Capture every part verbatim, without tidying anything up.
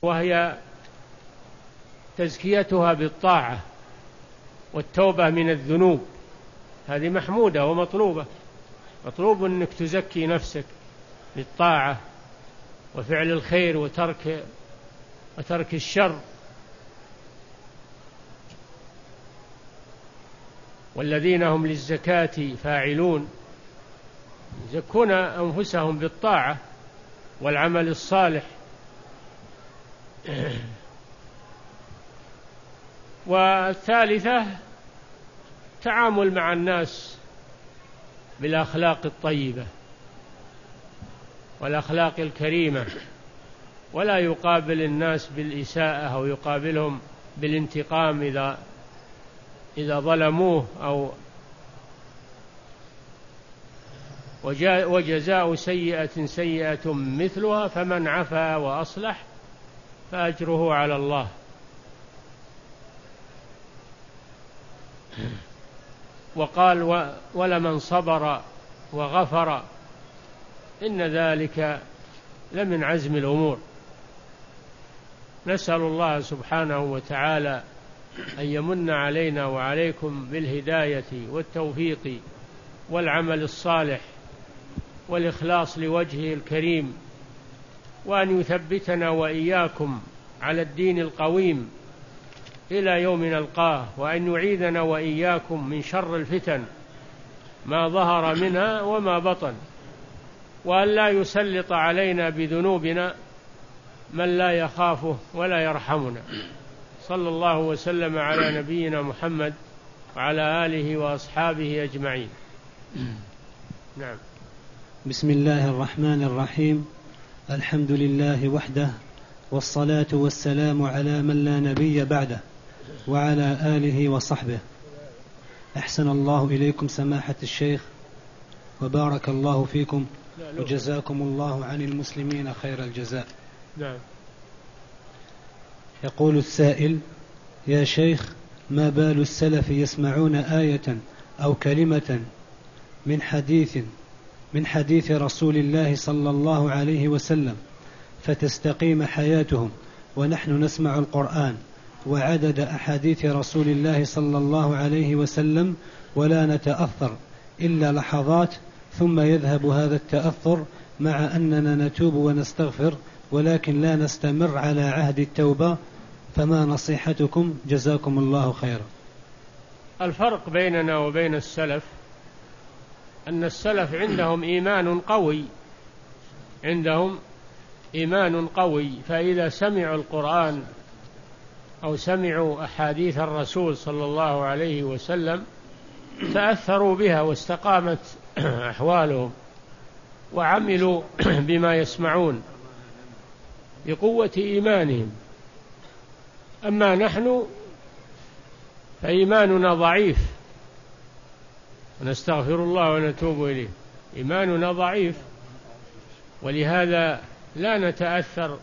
وهي تزكيتها بالطاعة والتوبة من الذنوب. هذه محمودة ومطلوبة، مطلوب أنك تزكي نفسك بالطاعة وفعل الخير وترك وترك الشر. والذين هم للزكاة فاعلون، يزكون أنفسهم بالطاعة والعمل الصالح. والثالثة تعامل مع الناس بالأخلاق الطيبة والأخلاق الكريمة، ولا يقابل الناس بالإساءة أو يقابلهم بالانتقام إذا إذا ظلموه، أو وجزاء سيئة سيئة مثلها فمن عفا وأصلح فأجره على الله. وقال ولمن صبر وغفر إن ذلك لمن عزم الأمور. نسأل الله سبحانه وتعالى أن يمن علينا وعليكم بالهداية والتوفيق والعمل الصالح والإخلاص لوجهه الكريم، وأن يثبتنا وإياكم على الدين القويم إلى يوم نلقاه، وأن يعيذنا وإياكم من شر الفتن ما ظهر منها وما بطن، وأن لا يسلط علينا بذنوبنا من لا يخافه ولا يرحمنا. صلى الله وسلم على نبينا محمد وعلى آله وأصحابه أجمعين. نعم. بسم الله الرحمن الرحيم. الحمد لله وحده، والصلاة والسلام على من لا نبي بعده وعلى آله وصحبه. أحسن الله إليكم سماحة الشيخ، وبارك الله فيكم، وجزاكم الله عن المسلمين خير الجزاء. نعم. يقول السائل: يا شيخ، ما بال السلف يسمعون آية أو كلمة من حديث من حديث رسول الله صلى الله عليه وسلم فتستقيم حياتهم، ونحن نسمع القرآن وعدد أحاديث رسول الله صلى الله عليه وسلم ولا نتأثر إلا لحظات، ثم يذهب هذا التأثر مع أننا نتوب ونستغفر ولكن لا نستمر على عهد التوبة، فما نصيحتكم جزاكم الله خيرا؟ الفرق بيننا وبين السلف أن السلف عندهم إيمان قوي، عندهم إيمان قوي، فإذا سمعوا القرآن أو سمعوا أحاديث الرسول صلى الله عليه وسلم تأثروا بها واستقامت أحوالهم وعملوا بما يسمعون بقوة إيمانهم. أما نحن فإيماننا ضعيف، ونستغفر الله ونتوب إليه، إيماننا ضعيف، ولهذا لا نتأثر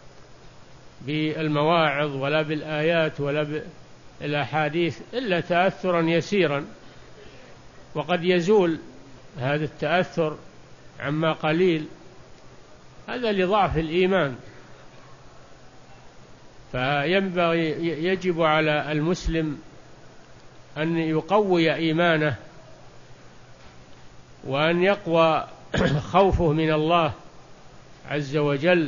بالمواعظ ولا بالآيات ولا بالأحاديث إلا تأثرا يسيرا، وقد يزول هذا التأثر عما قليل، هذا لضعف الإيمان. فينبغي يجب على المسلم أن يقوي إيمانه، وأن يقوى خوفه من الله عز وجل،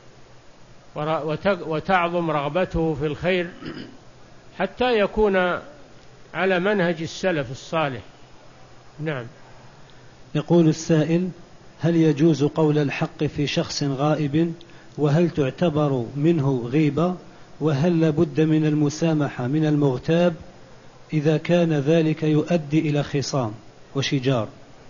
وتعظم رغبته في الخير حتى يكون على منهج السلف الصالح. نعم. يقول السائل: هل يجوز قول الحق في شخص غائب؟ وهل تعتبر منه غيبة؟ وهل لابد من المسامحة من المغتاب إذا كان ذلك يؤدي إلى خصام وشجار؟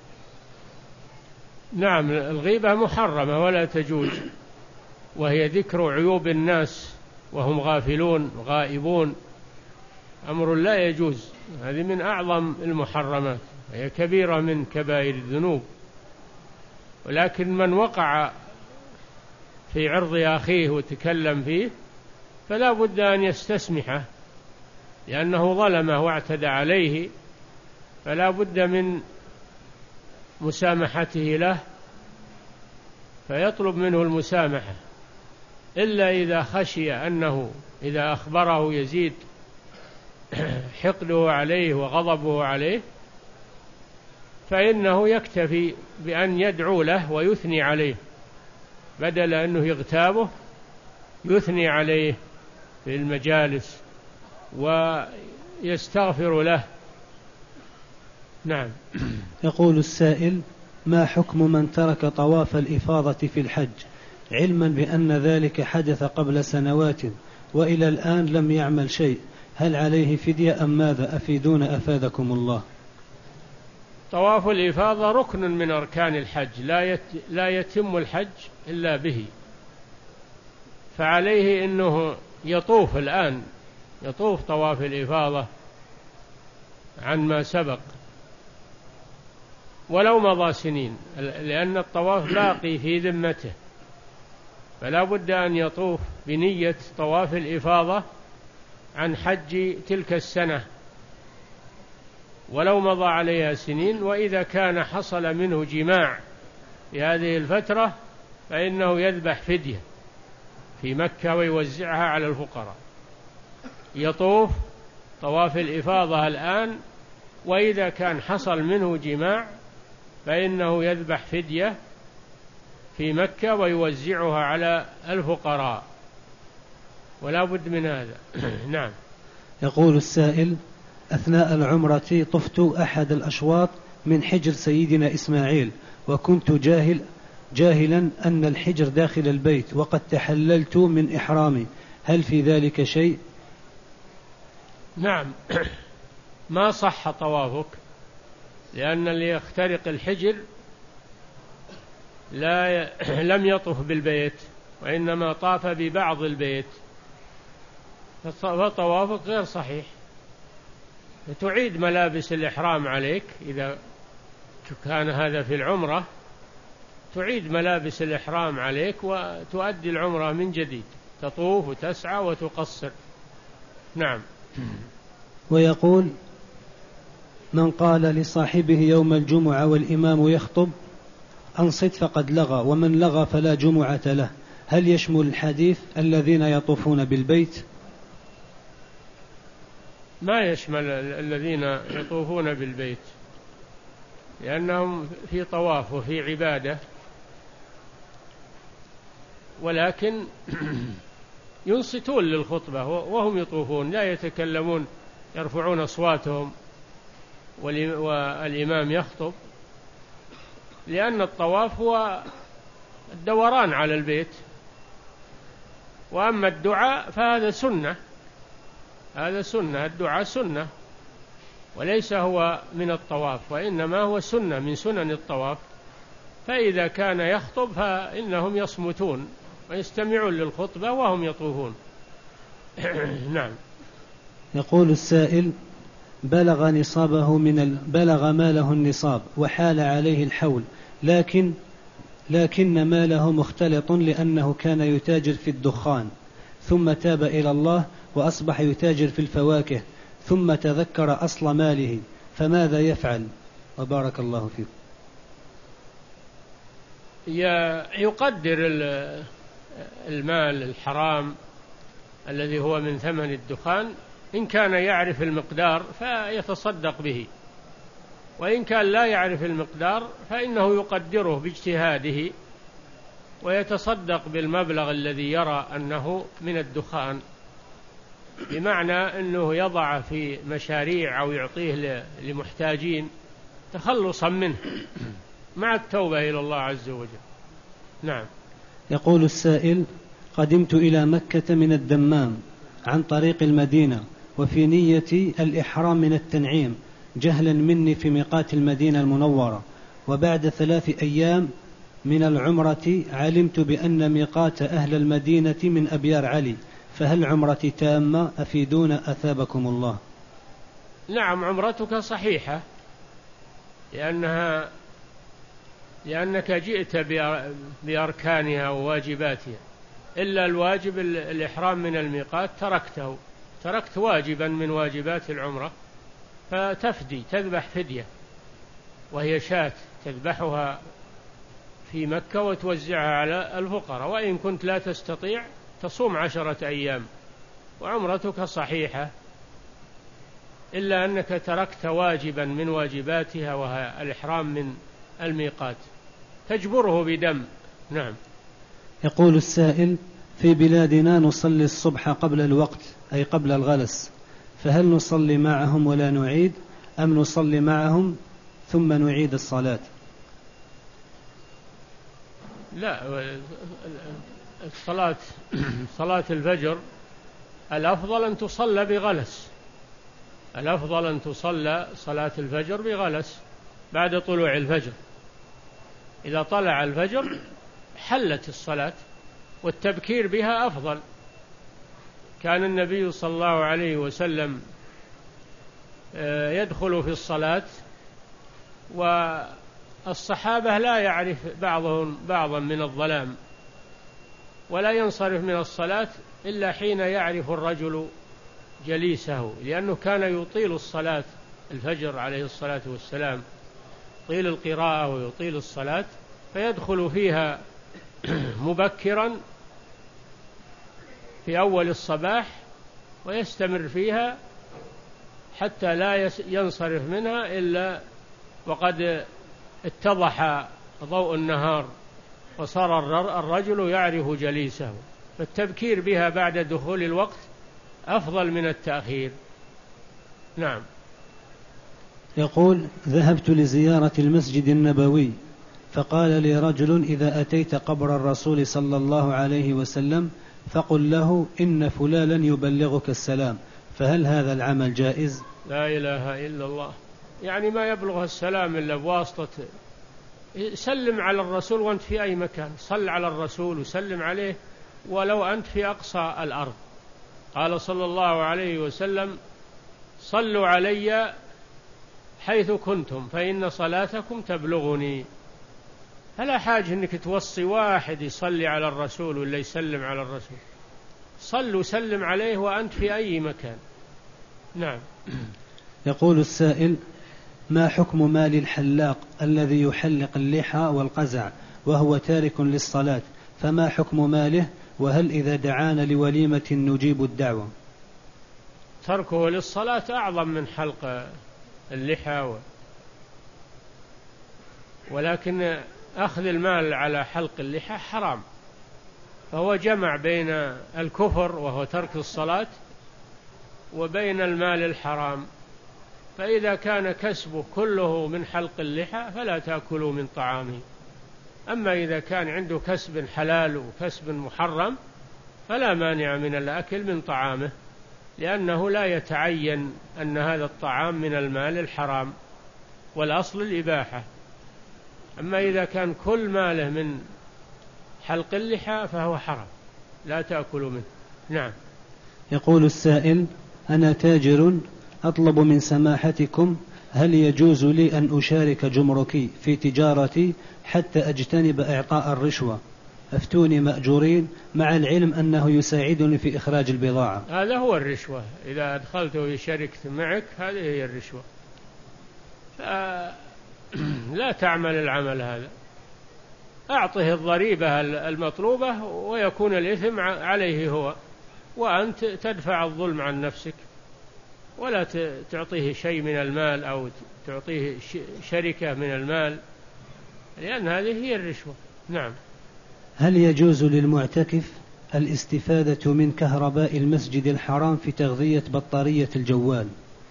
نعم، الغيبة محرمة ولا تجوز، وهي ذكر عيوب الناس وهم غافلون غائبون، أمر لا يجوز، هذه من أعظم المحرمات، هي كبيرة من كبائر الذنوب. ولكن من وقع في عرض أخيه وتكلم فيه فلا بد أن يستسمحه، لأنه ظلمه واعتدى عليه، فلا بد من مسامحته له، فيطلب منه المسامحة إلا إذا خشي أنه إذا أخبره يزيد حقده عليه وغضبه عليه، فإنه يكتفي بأن يدعو له ويثني عليه، بدل أنه يغتابه يثني عليه في المجالس ويستغفر له. نعم. يقول السائل: ما حكم من ترك طواف الإفاضة في الحج علما بأن ذلك حدث قبل سنوات وإلى الآن لم يعمل شيء، هل عليه فدية أم ماذا؟ أفيدون أفادكم الله. طواف الإفاضة ركن من أركان الحج، لا يت... لا يتم الحج إلا به، فعليه أنه يطوف الآن، يطوف طواف الإفاضة عن ما سبق ولو مضى سنين، لأن الطواف باقي في ذمته، فلا بد أن يطوف بنية طواف الإفاضة عن حج تلك السنة ولو مضى عليها سنين. وإذا كان حصل منه جماع في هذه الفترة فإنه يذبح فدية في مكة ويوزعها على الفقراء. يطوف طواف الإفاضة الآن، وإذا كان حصل منه جماع فإنه يذبح فدية في مكة ويوزعها على الفقراء، ولا بد من هذا. نعم. يقول السائل: أثناء العمرة طفت أحد الأشواط من حجر سيدنا إسماعيل، وكنت جاهل جاهلا أن الحجر داخل البيت وقد تحللت من إحرامي، هل في ذلك شيء؟ نعم. ما صح طوافك، لأن اللي يخترق الحجر لا ي... لم يطف بالبيت وإنما طاف ببعض البيت، فطوافك غير صحيح. تعيد ملابس الإحرام عليك إذا كان هذا في العمرة، تعيد ملابس الإحرام عليك وتؤدي العمرة من جديد، تطوف وتسعى وتقصر. نعم. ويقول: من قال لصاحبه يوم الجمعة والإمام يخطب أنصت فقد لغى، ومن لغى فلا جمعة له، هل يشمل الحديث الذين يطوفون بالبيت؟ ما يشمل الذين يطوفون بالبيت، لأنهم في طواف وفي عبادة، ولكن ينصتون للخطبة وهم يطوفون، لا يتكلمون يرفعون أصواتهم والإمام يخطب، لأن الطواف هو الدوران على البيت، وأما الدعاء فهذا سنة، هذا سنة، الدعاء سنة وليس هو من الطواف، وإنما هو سنة من سنن الطواف. فإذا كان يخطب فإنهم يصمتون ويستمعون للخطبة وهم يطوفون. نعم. يقول السائل: بلغ نصابه من ال... بلغ ماله النصاب وحال عليه الحول، لكن لكن ماله مختلط لأنه كان يتاجر في الدخان، ثم تاب إلى الله وأصبح يتاجر في الفواكه، ثم تذكر أصل ماله، فماذا يفعل؟ وبارك الله فيكم. يقدر المال الحرام الذي هو من ثمن الدخان، إن كان يعرف المقدار فيتصدق به، وإن كان لا يعرف المقدار فإنه يقدره باجتهاده ويتصدق بالمبلغ الذي يرى أنه من الدخان، بمعنى أنه يضع في مشاريع أو يعطيه لمحتاجين تخلصا منه مع التوبة إلى الله عز وجل. نعم. يقول السائل: قدمت إلى مكة من الدمام عن طريق المدينة، وفي نيتي الإحرام من التنعيم جهلا مني في ميقات المدينة المنورة، وبعد ثلاث أيام من العمرة علمت بأن ميقات أهل المدينة من أبيار علي، فهل عمرتي تامة؟ أفيدون أثابكم الله. نعم، عمرتك صحيحة، لأنها لأنك جئت بأركانها وواجباتها، إلا الواجب الإحرام من الميقات تركته، تركت واجبا من واجبات العمرة، فتفدي، تذبح فدية وهي شاة تذبحها في مكة وتوزعها على الفقراء، وإن كنت لا تستطيع تصوم عشرة أيام وعمرتك صحيحة، إلا أنك تركت واجبا من واجباتها وهي الإحرام من الميقات تجبره بدم. نعم. يقول السائل: في بلادنا نصلي الصبح قبل الوقت أي قبل الغلس، فهل نصلي معهم ولا نعيد، أم نصلي معهم ثم نعيد الصلاة؟ لا، الصلاة صلاة الفجر الأفضل أن تصلى بغلس، الأفضل أن تصلى صلاة الفجر بغلس بعد طلوع الفجر. إذا طلع الفجر حلت الصلاة، والتبكير بها أفضل. كان النبي صلى الله عليه وسلم يدخل في الصلاة والصحابة لا يعرف بعضهم بعضا من الظلام، ولا ينصرف من الصلاة إلا حين يعرف الرجل جليسه، لأنه كان يطيل الصلاة الفجر عليه الصلاة والسلام، يطيل القراءة ويطيل الصلاة، فيدخل فيها مبكرا في أول الصباح ويستمر فيها حتى لا ينصرف منها إلا وقد اتضح ضوء النهار وصار الرجل يعرف جليسه، فالتبكير بها بعد دخول الوقت أفضل من التأخير. نعم. يقول: ذهبت لزيارة المسجد النبوي، فقال لي رجل: إذا أتيت قبر الرسول صلى الله عليه وسلم فقل له إن فلانا يبلغك السلام، فهل هذا العمل جائز؟ لا إله إلا الله، يعني ما يبلغ السلام إلا بواسطة، سلم على الرسول وأنت في أي مكان، صل على الرسول وسلم عليه ولو أنت في أقصى الأرض. قال صلى الله عليه وسلم: صلوا علي حيث كنتم فإن صلاتكم تبلغني. فلا حاجة أنك توصي واحد يصلي على الرسول ولا يسلم على الرسول، صل وسلم عليه وأنت في أي مكان. نعم. يقول السائل: ما حكم مال الحلاق الذي يحلق اللحى والقزع وهو تارك للصلاة، فما حكم ماله، وهل إذا دعانا لوليمة نجيب الدعوة؟ تركه للصلاة أعظم من حلق اللحى و... ولكن أخذ المال على حلق اللحى حرام، فهو جمع بين الكفر وهو ترك الصلاة وبين المال الحرام. فإذا كان كسبه كله من حلق اللحى فلا تأكلوا من طعامه، أما إذا كان عنده كسب حلال وكسب محرم فلا مانع من الأكل من طعامه، لأنه لا يتعين أن هذا الطعام من المال الحرام، والأصل الإباحة. أما إذا كان كل ماله من حلق اللحى فهو حرام، لا تأكلوا منه. نعم. يقول السائل: أنا تاجر أطلب من سماحتكم هل يجوز لي أن أشارك جمركي في تجارتي حتى أجتنب إعطاء الرشوة؟ أفتوني مأجورين، مع العلم أنه يساعدني في إخراج البضاعة. هذا هو الرشوة، إذا أدخلته شركة معك هذه هي الرشوة، لا تعمل العمل هذا، أعطه الضريبة المطلوبة ويكون الإثم عليه هو، وأنت تدفع الظلم عن نفسك، ولا تعطيه شيء من المال أو تعطيه شركة من المال، لأن هذه هي الرشوة. نعم. هل يجوز للمعتكف الاستفادة من كهرباء المسجد الحرام في تغذية بطارية الجوال؟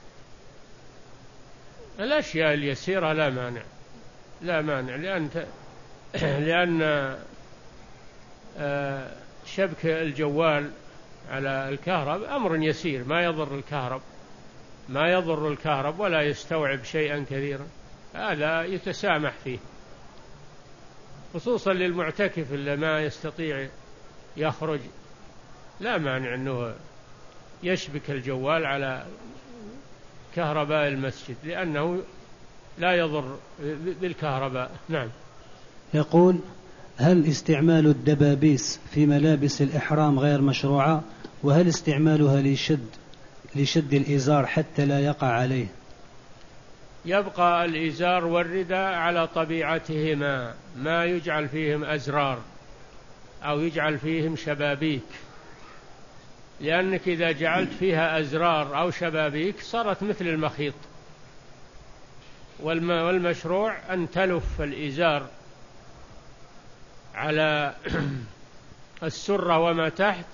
الأشياء اليسيرة لا مانع، لا مانع، لأن لأن شبك الجوال على الكهرب أمر يسير ما يضر الكهرب، ما يضر الكهرب ولا يستوعب شيئا كثيرا، هذا يتسامح فيه، خصوصا للمعتكف اللي ما يستطيع يخرج، لا مانع أنه يشبك الجوال على كهرباء المسجد لأنه لا يضر بالكهرباء. نعم. يقول: هل استعمال الدبابيس في ملابس الإحرام غير مشروعة؟ وهل استعمالها لشد لشد الإزار حتى لا يقع عليه؟ يبقى الإزار والرداء على طبيعتهما، ما يجعل فيهم أزرار أو يجعل فيهم شبابيك، لأنك إذا جعلت فيها أزرار أو شبابيك صارت مثل المخيط، والمشروع أن تلف الإزار على السرة وما تحت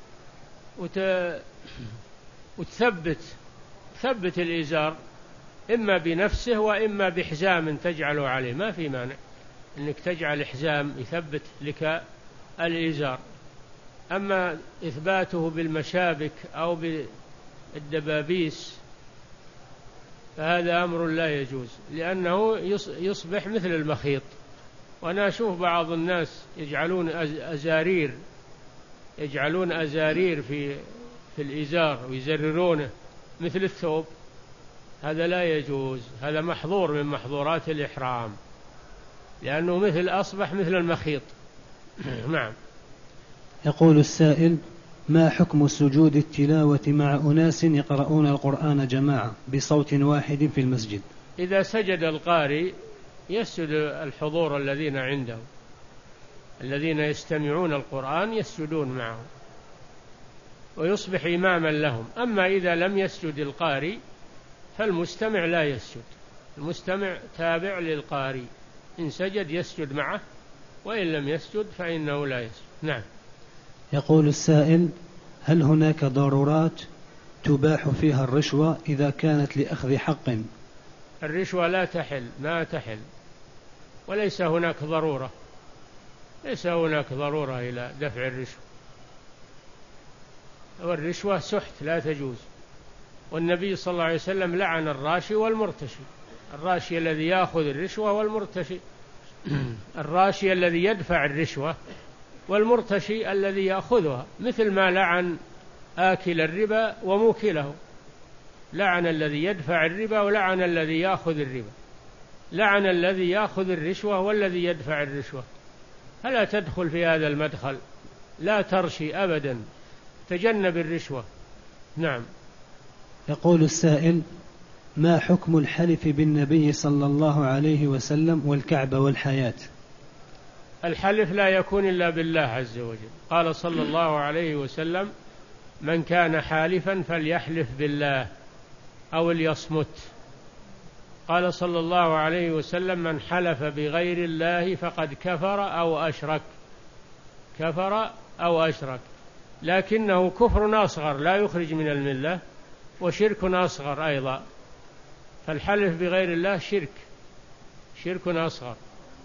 وتثبت ثبت الإزار إما بنفسه وإما بحزام تجعله عليه، ما في مانع أنك تجعل حزام يثبت لك الإزار. أما إثباته بالمشابك أو بالدبابيس فهذا أمر لا يجوز، لأنه يصبح مثل المخيط. وأنا أشوف بعض الناس يجعلون أزارير يجعلون أزارير في في الإزار ويزررونه مثل الثوب، هذا لا يجوز، هذا محظور من محظورات الإحرام، لأنه مثل أصبح مثل المخيط. نعم. يقول السائل: ما حكم سجود التلاوة مع أناس يقرؤون القرآن جماعة بصوت واحد في المسجد؟ إذا سجد القارئ يسجد الحضور الذين عنده، الذين يستمعون القرآن يسجدون معه ويصبح إماما لهم. أما إذا لم يسجد القارئ فالمستمع لا يسجد، المستمع تابع للقارئ، إن سجد يسجد معه وإن لم يسجد فإنه لا يسجد. نعم. يقول السائل: هل هناك ضرورات تباح فيها الرشوة إذا كانت لأخذ حق؟ الرشوة لا تحل، ما تحل، وليس هناك ضرورة، ليس هناك ضرورة إلى دفع الرشوة، والرشوة سحت لا تجوز. والنبي صلى الله عليه وسلم لعن الراشي والمرتشي، الراشي الذي يأخذ الرشوة والمرتشي الراشي الذي يدفع الرشوة والمرتشي الذي يأخذها، مثل ما لعن آكل الربا وموكله، لعن الذي يدفع الربا ولعن الذي يأخذ الربا، لعن الذي يأخذ الرشوة والذي يدفع الرشوة. فلا تدخل في هذا المدخل، لا ترشي أبدا، تجنب الرشوة. نعم. يقول السائل: ما حكم الحلف بالنبي صلى الله عليه وسلم والكعبة والحياة؟ الحلف لا يكون إلا بالله عز وجل، قال صلى الله عليه وسلم: من كان حالفا فليحلف بالله أو ليصمت. قال صلى الله عليه وسلم: من حلف بغير الله فقد كفر أو أشرك، كفر أو أشرك، لكنه كفر أصغر لا يخرج من الملة، وشرك أصغر أيضا. فالحلف بغير الله شرك، شرك أصغر،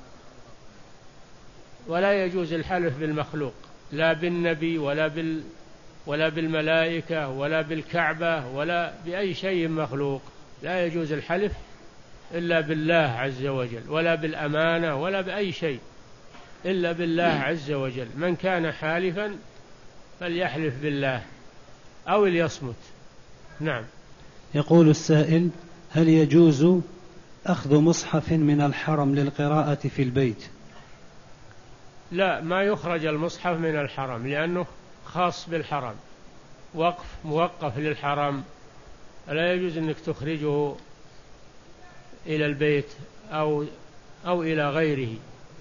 ولا يجوز الحلف بالمخلوق، لا بالنبي ولا بال ولا بالملائكة ولا بالكعبة ولا بأي شيء مخلوق، لا يجوز الحلف إلا بالله عز وجل، ولا بالأمانة ولا بأي شيء إلا بالله عز وجل. من كان حالفا فليحلف بالله أو ليصمت. نعم. يقول السائل: هل يجوز أخذ مصحف من الحرم للقراءة في البيت؟ لا، ما يخرج المصحف من الحرم، لأنه خاص بالحرم، وقف موقف للحرم، لا يجوز أنك تخرجه إلى البيت أو أو إلى غيره.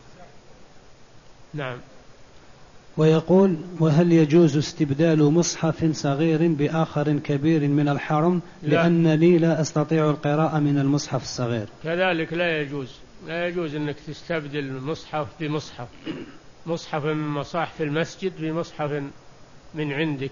نعم. ويقول: وهل يجوز استبدال مصحف صغير بآخر كبير من الحرم؟ لا. لأنني لا أستطيع القراءة من المصحف الصغير. كذلك لا يجوز، لا يجوز أنك تستبدل مصحف بمصحف، مصحف من مصاحف المسجد بمصحف من عندك،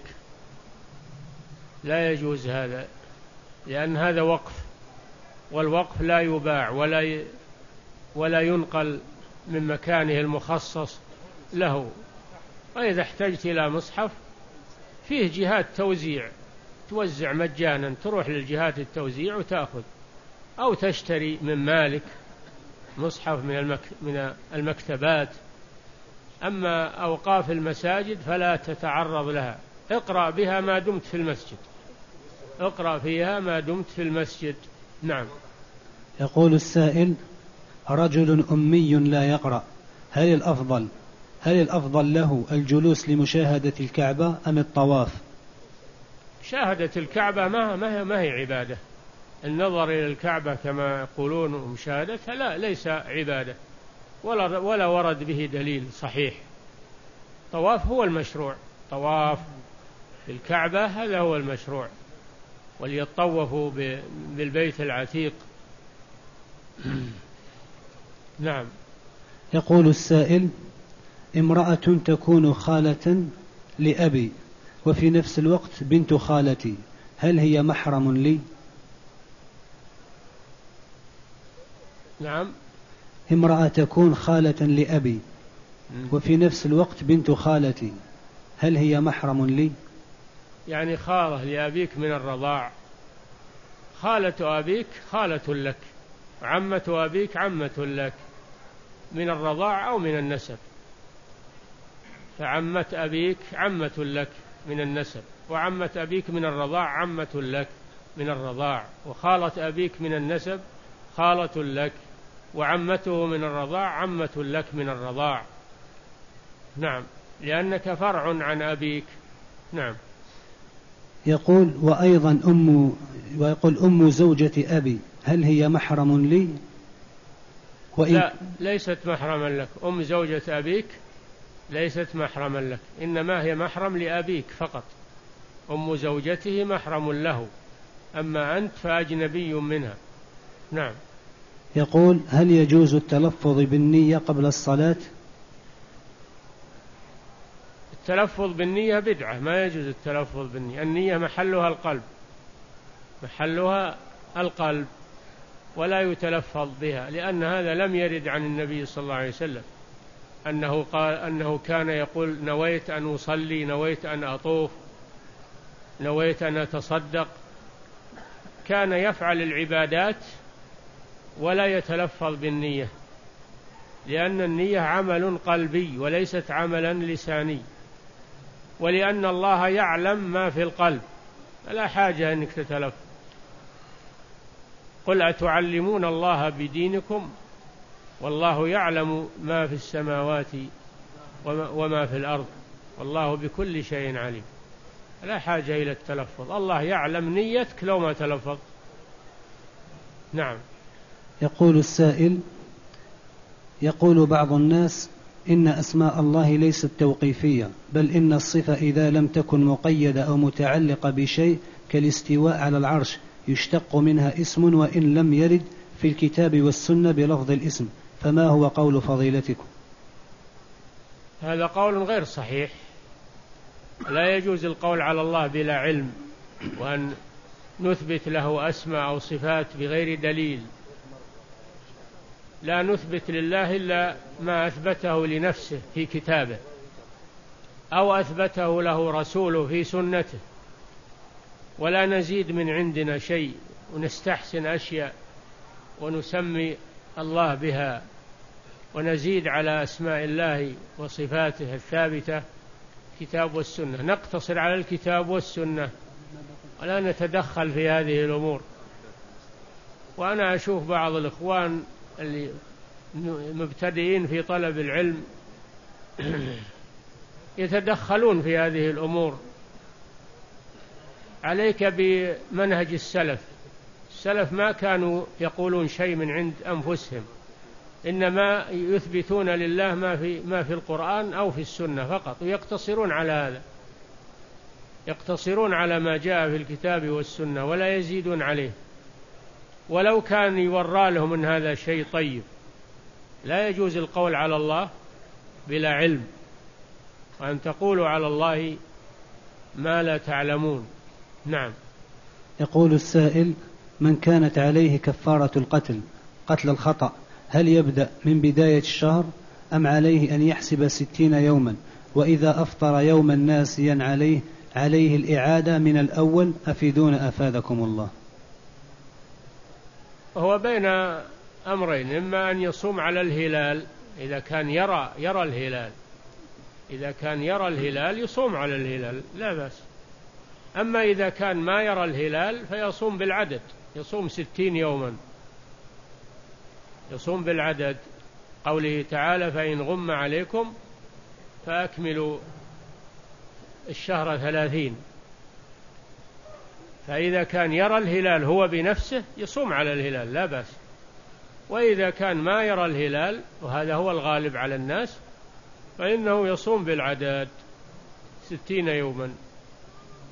لا يجوز هذا، لأن هذا وقف، والوقف لا يباع ولا ي... ولا ينقل من مكانه المخصص له. وإذا احتجت إلى مصحف فيه جهات توزيع، توزع مجانا، تروح للجهات التوزيع وتأخذ، أو تشتري من مالك مصحف من, المك... من المكتبات. أما أوقاف المساجد فلا تتعرض لها، اقرأ بها ما دمت في المسجد، اقرأ فيها ما دمت في المسجد. نعم. يقول السائل: رجل أمي لا يقرأ، هل الأفضل هل الأفضل له الجلوس لمشاهدة الكعبة أم الطواف؟ شاهدة الكعبة ما ما هي, ما هي عبادة، النظر إلى الكعبة كما يقولون ومشاهدتها لا، ليس عبادة، ولا ولا ورد به دليل صحيح. طواف هو المشروع، طواف في الكعبة هذا هو المشروع، وليطوفوا بالبيت العتيق. نعم. يقول السائل: امرأة تكون خالة لأبي وفي نفس الوقت بنت خالتي، هل هي محرم لي؟ نعم. امرأة تكون خالة لأبي وفي نفس الوقت بنت خالتي، هل هي محرم لي؟ يعني خالة لأبيك من الرضاع، خالة أبيك خالة لك، عمة أبيك عمة لك من الرضاع أو من النسب، فعمة أبيك عمة لك من النسب، وعمة أبيك من الرضاع عمة لك من الرضاع، وخالة أبيك من النسب خالة لك، وعمته من الرضاع عمة لك من الرضاع. نعم، لأنك فرع عن أبيك. نعم. يقول: وأيضا أم ويقول أم زوجة أبي، هل هي محرم لي؟ وإن لا، ليست محرما لك. أم زوجة أبيك ليست محرما لك، إنما هي محرم لأبيك فقط. أم زوجته محرم له، أما أنت فأجنبي منها. نعم. يقول: هل يجوز التلفظ بالنية قبل الصلاة؟ التلفظ بالنية بدعة، ما يجوز التلفظ بالنية. النية محلها القلب، محلها القلب، ولا يتلفظ بها، لأن هذا لم يرد عن النبي صلى الله عليه وسلم أنه قال أنه كان يقول نويت أن أصلي، نويت أن أطوف، نويت أن أتصدق. كان يفعل العبادات ولا يتلفظ بالنية، لأن النية عمل قلبي وليست عملا لساني، ولأن الله يعلم ما في القلب، لا حاجة أنك تتلفظ. قل أتعلمون الله بدينكم والله يعلم ما في السماوات وما في الأرض والله بكل شيء عليم. لا حاجة إلى التلفظ، الله يعلم نيتك لو ما تلفظ. نعم. يقول السائل: يقول بعض الناس إن أسماء الله ليست توقيفية، بل إن الصفة إذا لم تكن مقيدة أو متعلقة بشيء كالاستواء على العرش يشتق منها اسم وإن لم يرد في الكتاب والسنة بلفظ الاسم، فما هو قول فضيلتكم؟ هذا قول غير صحيح. لا يجوز القول على الله بلا علم، وأن نثبت له أسماء أو صفات بغير دليل. لا نثبت لله إلا ما أثبته لنفسه في كتابه أو أثبته له رسوله في سنته، ولا نزيد من عندنا شيء ونستحسن أشياء ونسمي الله بها ونزيد على أسماء الله وصفاته الثابتة كتاب والسنة. نقتصر على الكتاب والسنة ولا نتدخل في هذه الأمور. وأنا أشوف بعض الإخوان اللي مبتدئين في طلب العلم يتدخلون في هذه الأمور. عليك بمنهج السلف. السلف ما كانوا يقولون شيء من عند أنفسهم، إنما يثبتون لله ما في ما في القرآن أو في السنة فقط، ويقتصرون على هذا، يقتصرون على ما جاء في الكتاب والسنة ولا يزيدون عليه. ولو كان يورى لهم من هذا شيء طيب. لا يجوز القول على الله بلا علم، وأن تقولوا على الله ما لا تعلمون. نعم. يقول السائل: من كانت عليه كفارة القتل قتل الخطأ، هل يبدأ من بداية الشهر أم عليه أن يحسب ستين يوما، وإذا أفطر يوما ناسيا عليه عليه الإعادة من الأول؟ أفيدون أفادكم الله. هو بين أمرين، إما أن يصوم على الهلال إذا كان يرى يرى الهلال إذا كان يرى الهلال يصوم على الهلال لا بأس. أما إذا كان ما يرى الهلال فيصوم بالعدد، يصوم ستين يوما، يصوم بالعدد. قوله تعالى: فإن غم عليكم فأكملوا الشهر ثلاثين. فإذا كان يرى الهلال هو بنفسه يصوم على الهلال لا بأس، وإذا كان ما يرى الهلال وهذا هو الغالب على الناس فإنه يصوم بالعدد ستين يوما.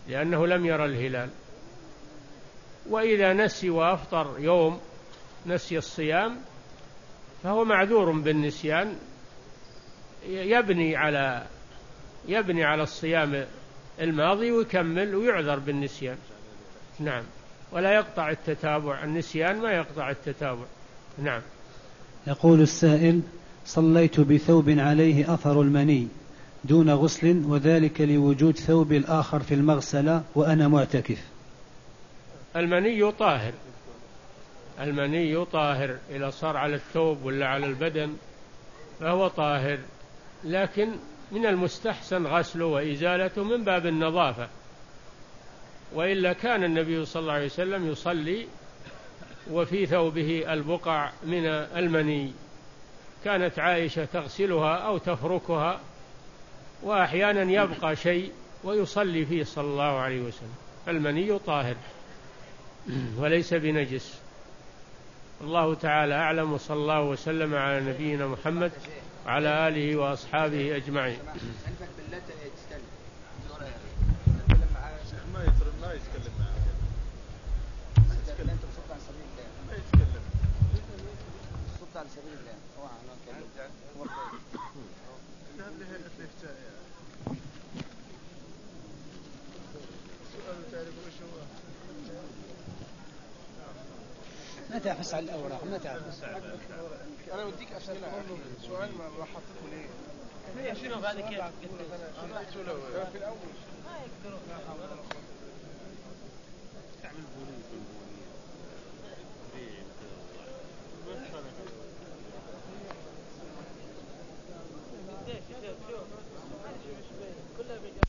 لأنه لم يرى الهلال. وإذا نسي وأفطر يوم نسي الصيام فهو معذور بالنسيان، يبني على يبني على الصيام الماضي ويكمل ويعذر بالنسيان. نعم، ولا يقطع التتابع، النسيان ما يقطع التتابع. نعم. يقول السائل: صليت بثوب عليه أثر المني دون غسل، وذلك لوجود ثوب الآخر في المغسلة وأنا معتكف. المني طاهر، المني طاهر إذا صار على الثوب ولا على البدن فهو طاهر، لكن من المستحسن غسله وإزالته من باب النظافة، وإلا كان النبي صلى الله عليه وسلم يصلي وفي ثوبه البقع من المني، كانت عائشة تغسلها أو تفركها، وأحيانا يبقى شيء ويصلي فيه صلى الله عليه وسلم. المني طاهر وليس بنجس. الله تعالى أعلم، وصلى الله وسلم على نبينا محمد وعلى آله وأصحابه أجمعين. ما تعفس على الأوراق، ما تعفس. أنا أوديك أسئلة سؤال ما حطيته ليه؟ هي شنو هذا كيف؟ في الأول ما يقدرون تعمل بوليس.